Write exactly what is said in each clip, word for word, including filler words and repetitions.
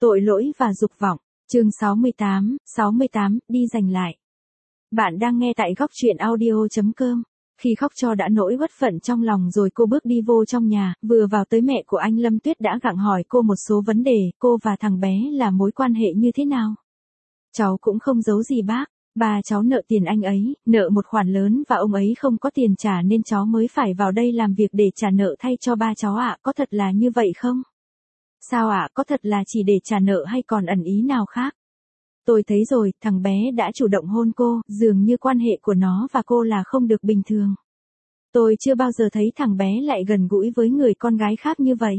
Tội lỗi và dục vọng, chương sáu mươi tám, sáu mươi tám, đi giành lại. Bạn đang nghe tại góc truyện audio chấm com. Khi khóc cho đã nỗi uất phận trong lòng rồi cô bước đi vô trong nhà, vừa vào tới mẹ của anh Lâm Tuyết đã gặng hỏi cô một số vấn đề, cô và thằng bé là mối quan hệ như thế nào. Cháu cũng không giấu gì bác, ba cháu nợ tiền anh ấy, nợ một khoản lớn và ông ấy không có tiền trả nên cháu mới phải vào đây làm việc để trả nợ thay cho ba cháu ạ, có thật là như vậy không? Sao ạ, có thật là chỉ để trả nợ hay còn ẩn ý nào khác? Tôi thấy rồi, thằng bé đã chủ động hôn cô, dường như quan hệ của nó và cô là không được bình thường. Tôi chưa bao giờ thấy thằng bé lại gần gũi với người con gái khác như vậy.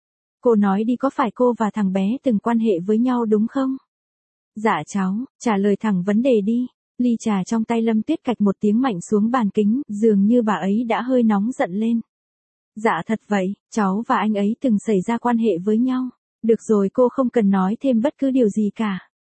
Cô nói đi, có phải cô và thằng bé từng quan hệ với nhau đúng không? Dạ cháu, trả lời thẳng vấn đề đi. Ly trà trong tay Lâm Tuyết cạch một tiếng mạnh xuống bàn kính, dường như bà ấy đã hơi nóng giận lên. Dạ thật vậy, cháu và anh ấy từng xảy ra quan hệ với nhau. Được rồi, cô không cần nói thêm bất cứ điều gì cả.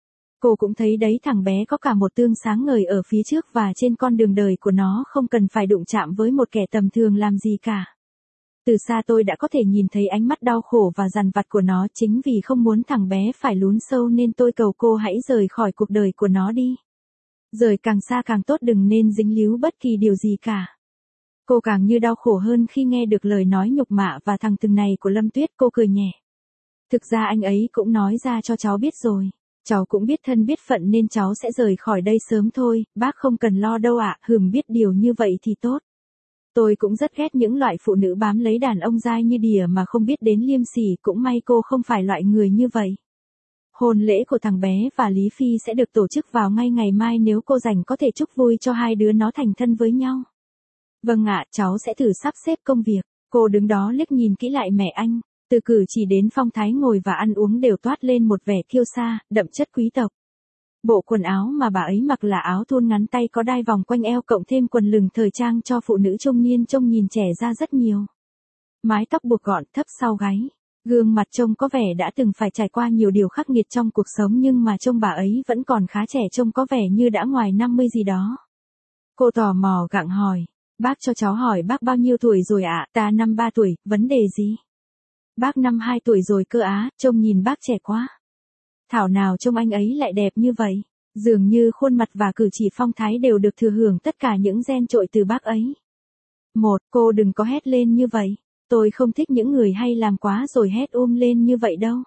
Cô cũng thấy đấy, thằng bé có cả một tương sáng ngời ở phía trước và trên con đường đời của nó không cần phải đụng chạm với một kẻ tầm thường làm gì cả. Từ xa tôi đã có thể nhìn thấy ánh mắt đau khổ và dằn vặt của nó, chính vì không muốn thằng bé phải lún sâu nên tôi cầu cô hãy rời khỏi cuộc đời của nó đi. Rời càng xa càng tốt, đừng nên dính líu bất kỳ điều gì cả. Cô càng như đau khổ hơn khi nghe được lời nói nhục mạ và thằng từng này của Lâm Tuyết. Cô cười nhẹ. Thực ra anh ấy cũng nói ra cho cháu biết rồi. Cháu cũng biết thân biết phận nên cháu sẽ rời khỏi đây sớm thôi, bác không cần lo đâu ạ. Hừm, biết điều như vậy thì tốt. Tôi cũng rất ghét những loại phụ nữ bám lấy đàn ông dai như đỉa mà không biết đến liêm sỉ, cũng may cô không phải loại người như vậy. Hôn lễ của thằng bé và Lý Phi sẽ được tổ chức vào ngay ngày mai, nếu cô rảnh có thể chúc vui cho hai đứa nó thành thân với nhau. Vâng ạ, cháu sẽ thử sắp xếp công việc. Cô đứng đó liếc nhìn kỹ lại mẹ anh, từ cử chỉ đến phong thái ngồi và ăn uống đều toát lên một vẻ kiêu sa, đậm chất quý tộc. Bộ quần áo mà bà ấy mặc là áo thun ngắn tay có đai vòng quanh eo cộng thêm quần lửng thời trang cho phụ nữ trung niên trông nhìn trẻ ra rất nhiều. Mái tóc buộc gọn thấp sau gáy, gương mặt trông có vẻ đã từng phải trải qua nhiều điều khắc nghiệt trong cuộc sống nhưng mà trông bà ấy vẫn còn khá trẻ, trông có vẻ như đã ngoài năm mươi gì đó. Cô tò mò gặng hỏi, bác cho cháu hỏi bác bao nhiêu tuổi rồi ạ? À? Ta năm ba tuổi, vấn đề gì? Bác năm hai tuổi rồi cơ á, trông nhìn bác trẻ quá. Thảo nào trông anh ấy lại đẹp như vậy, dường như khuôn mặt và cử chỉ phong thái đều được thừa hưởng tất cả những gen trội từ bác ấy. Một, cô đừng có hét lên như vậy, tôi không thích những người hay làm quá rồi hét um lên như vậy đâu.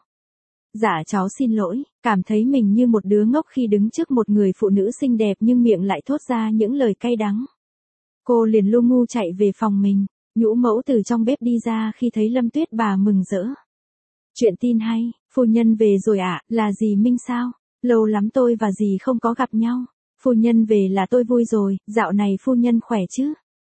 Dạ cháu xin lỗi, cảm thấy mình như một đứa ngốc khi đứng trước một người phụ nữ xinh đẹp nhưng miệng lại thốt ra những lời cay đắng. Cô liền lu ngu chạy về phòng mình. Nhũ mẫu từ trong bếp đi ra khi thấy Lâm Tuyết, bà mừng rỡ. Chuyện tin hay, phu nhân về rồi ạ, à, là dì Minh sao? Lâu lắm tôi và dì không có gặp nhau. Phu nhân về là tôi vui rồi, dạo này phu nhân khỏe chứ?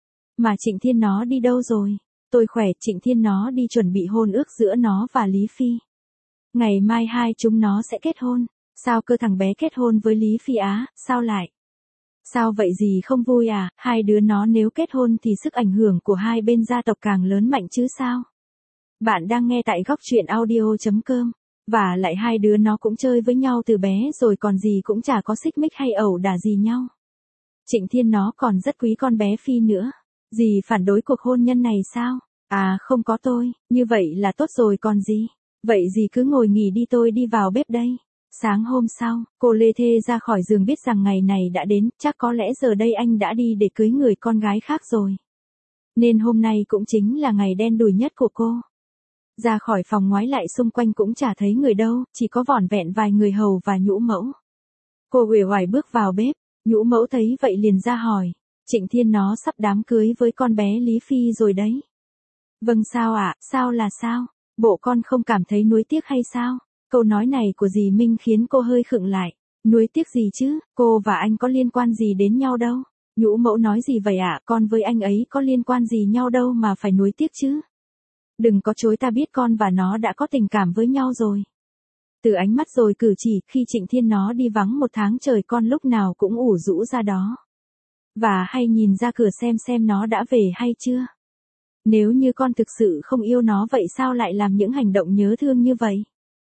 Mà Trịnh Thiên nó đi đâu rồi? Tôi khỏe, Trịnh Thiên nó đi chuẩn bị hôn ước giữa nó và Lý Phi. Ngày mai hai chúng nó sẽ kết hôn. Sao cơ, thằng bé kết hôn với Lý Phi á, sao lại? Sao vậy, dì không vui à? Hai đứa nó nếu kết hôn thì sức ảnh hưởng của hai bên gia tộc càng lớn mạnh chứ sao? Bạn đang nghe tại góc truyện audio chấm com. Và lại hai đứa nó cũng chơi với nhau từ bé rồi còn gì cũng chả có xích mích hay ẩu đả gì nhau. Trịnh Thiên nó còn rất quý con bé Phi nữa. Dì phản đối cuộc hôn nhân này sao? À không có tôi, như vậy là tốt rồi còn gì. Vậy dì cứ ngồi nghỉ đi, tôi đi vào bếp đây. Sáng hôm sau, cô lê thê ra khỏi giường biết rằng ngày này đã đến, chắc có lẽ giờ đây anh đã đi để cưới người con gái khác rồi. Nên hôm nay cũng chính là ngày đen đủi nhất của cô. Ra khỏi phòng ngoái lại xung quanh cũng chả thấy người đâu, chỉ có vỏn vẹn vài người hầu và nhũ mẫu. Cô uể oải bước vào bếp, nhũ mẫu thấy vậy liền ra hỏi, Trịnh Thiên nó sắp đám cưới với con bé Lý Phi rồi đấy. Vâng, sao ạ, à? Sao là sao? Bộ con không cảm thấy nuối tiếc hay sao? Câu nói này của dì Minh khiến cô hơi khựng lại. Nuối tiếc gì chứ, cô và anh có liên quan gì đến nhau đâu. Nhũ mẫu nói gì vậy ạ, à? Con với anh ấy có liên quan gì nhau đâu mà phải nuối tiếc chứ. Đừng có chối, ta biết con và nó đã có tình cảm với nhau rồi. Từ ánh mắt rồi cử chỉ, khi Trịnh Thiên nó đi vắng một tháng trời con lúc nào cũng ủ rũ ra đó. Và hay nhìn ra cửa xem xem nó đã về hay chưa. Nếu như con thực sự không yêu nó vậy sao lại làm những hành động nhớ thương như vậy?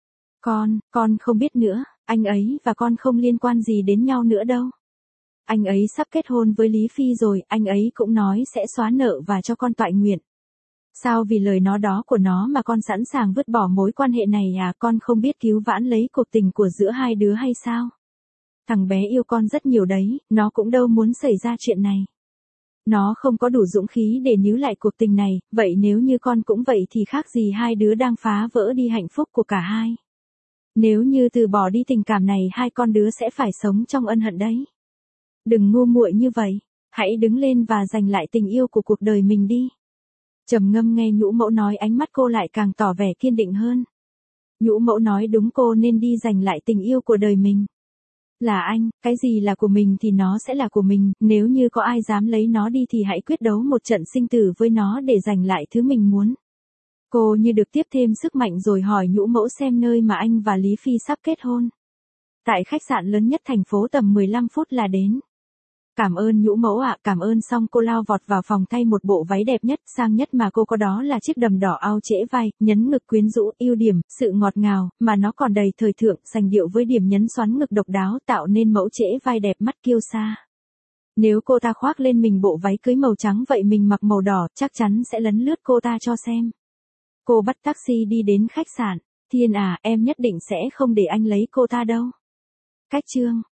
Con, con không biết nữa, anh ấy và con không liên quan gì đến nhau nữa đâu. Anh ấy sắp kết hôn với Lý Phi rồi, anh ấy cũng nói sẽ xóa nợ và cho con toại nguyện. Sao vì lời nó đó của nó mà con sẵn sàng vứt bỏ mối quan hệ này à, con không biết cứu vãn lấy cuộc tình của giữa hai đứa hay sao? Thằng bé yêu con rất nhiều đấy, nó cũng đâu muốn xảy ra chuyện này. Nó không có đủ dũng khí để níu lại cuộc tình này, vậy nếu như con cũng vậy thì khác gì hai đứa đang phá vỡ đi hạnh phúc của cả hai. Nếu như từ bỏ đi tình cảm này hai con đứa sẽ phải sống trong ân hận đấy. Đừng ngu muội như vậy, hãy đứng lên và giành lại tình yêu của cuộc đời mình đi. Trầm Ngâm nghe Nhũ Mẫu nói, ánh mắt cô lại càng tỏ vẻ kiên định hơn. Nhũ Mẫu nói đúng, cô nên đi giành lại tình yêu của đời mình. Là anh, cái gì là của mình thì nó sẽ là của mình, nếu như có ai dám lấy nó đi thì hãy quyết đấu một trận sinh tử với nó để giành lại thứ mình muốn. Cô như được tiếp thêm sức mạnh rồi hỏi Nhũ Mẫu xem nơi mà anh và Lý Phi sắp kết hôn. Tại khách sạn lớn nhất thành phố, tầm mười lăm phút là đến. Cảm ơn Nhũ Mẫu ạ, cảm ơn. Xong cô lao vọt vào phòng thay một bộ váy đẹp nhất, sang nhất mà cô có, đó là chiếc đầm đỏ ao trễ vai, nhấn ngực quyến rũ, ưu điểm, sự ngọt ngào, mà nó còn đầy thời thượng, sành điệu với điểm nhấn xoắn ngực độc đáo tạo nên mẫu trễ vai đẹp mắt kiêu sa. Nếu cô ta khoác lên mình bộ váy cưới màu trắng vậy mình mặc màu đỏ, chắc chắn sẽ lấn lướt cô ta cho xem. Cô bắt taxi đi đến khách sạn. Thiên à, em nhất định sẽ không để anh lấy cô ta đâu. Cách chương